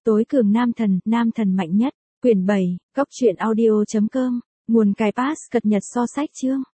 Tối cường nam thần mạnh nhất. Quyển 7, góc truyện audio.com, nguồn cài pass cập nhật so sách chương.